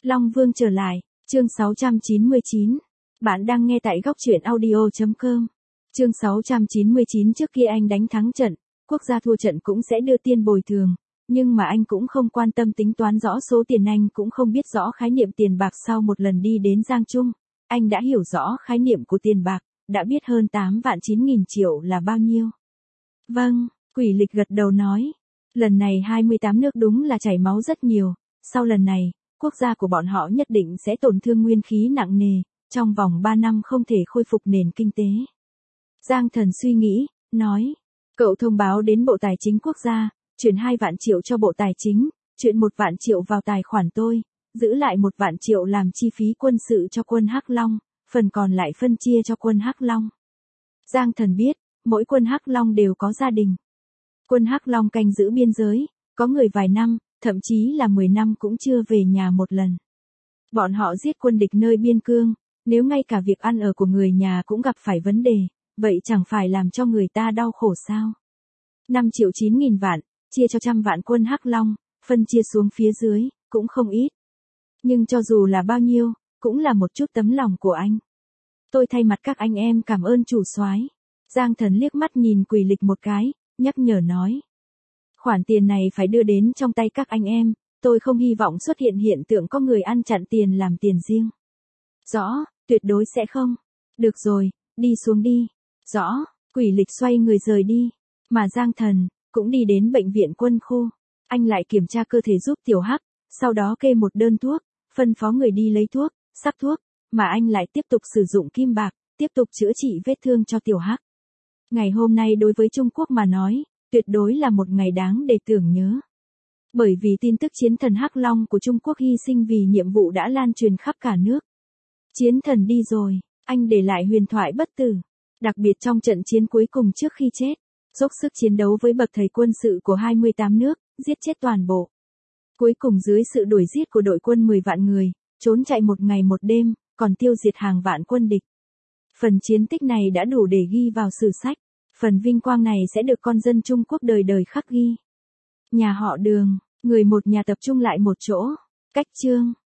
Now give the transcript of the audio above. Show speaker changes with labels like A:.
A: Long Vương trở lại, chương 699. Bạn đang nghe tại góc truyện audio.com. Chương 699. Trước kia anh đánh thắng trận, quốc gia thua trận cũng sẽ đưa tiền bồi thường, nhưng mà anh cũng không quan tâm tính toán rõ số tiền, anh cũng không biết rõ khái niệm tiền bạc. Sau một lần đi đến Giang Trung, anh đã hiểu rõ khái niệm của tiền bạc, đã biết hơn 8.900.000 triệu là bao nhiêu. Vâng, Quỷ Lịch gật đầu nói. Lần này 28 nước đúng là chảy máu rất nhiều, sau lần này, quốc gia của bọn họ nhất định sẽ tổn thương nguyên khí nặng nề, trong vòng 3 năm không thể khôi phục nền kinh tế. Giang Thần suy nghĩ, nói, cậu thông báo đến Bộ Tài chính quốc gia, chuyển 2 vạn triệu cho Bộ Tài chính, chuyển 1 vạn triệu vào tài khoản tôi, giữ lại 1 vạn triệu làm chi phí quân sự cho quân Hắc Long, phần còn lại phân chia cho quân Hắc Long. Giang Thần biết, mỗi quân Hắc Long đều có gia đình. Quân Hắc Long canh giữ biên giới, có người vài năm, thậm chí là 10 năm cũng chưa về nhà một lần. Bọn họ giết quân địch nơi biên cương, nếu ngay cả việc ăn ở của người nhà cũng gặp phải vấn đề, vậy chẳng phải làm cho người ta đau khổ sao? 5.900.000 vạn, chia cho 100 vạn quân Hắc Long, phân chia xuống phía dưới, cũng không ít. Nhưng cho dù là bao nhiêu, cũng là một chút tấm lòng của anh. Tôi thay mặt các anh em cảm ơn chủ soái. Giang Thần liếc mắt nhìn Quỷ Lịch một cái, nhắc nhở nói. Khoản tiền này phải đưa đến trong tay các anh em, tôi không hy vọng xuất hiện hiện tượng có người ăn chặn tiền làm tiền riêng. Rõ, tuyệt đối sẽ không. Được rồi, đi xuống đi. Rõ, Quỷ Lịch xoay người rời đi. Mà Giang Thần, cũng đi đến bệnh viện quân khu. Anh lại kiểm tra cơ thể giúp Tiểu Hắc, sau đó kê một đơn thuốc, phân phó người đi lấy thuốc, sắc thuốc, mà anh lại tiếp tục sử dụng kim bạc, tiếp tục chữa trị vết thương cho Tiểu Hắc. Ngày hôm nay đối với Trung Quốc mà nói, tuyệt đối là một ngày đáng để tưởng nhớ. Bởi vì tin tức chiến thần Hắc Long của Trung Quốc hy sinh vì nhiệm vụ đã lan truyền khắp cả nước. Chiến thần đi rồi, anh để lại huyền thoại bất tử. Đặc biệt trong trận chiến cuối cùng trước khi chết, dốc sức chiến đấu với bậc thầy quân sự của 28 nước, giết chết toàn bộ. Cuối cùng dưới sự đuổi giết của đội quân 10 vạn người, trốn chạy một ngày một đêm, còn tiêu diệt hàng vạn quân địch. Phần chiến tích này đã đủ để ghi vào sử sách. Phần vinh quang này sẽ được con dân Trung Quốc đời đời khắc ghi. Nhà họ Đường, người một nhà tập trung lại một chỗ. Cách chương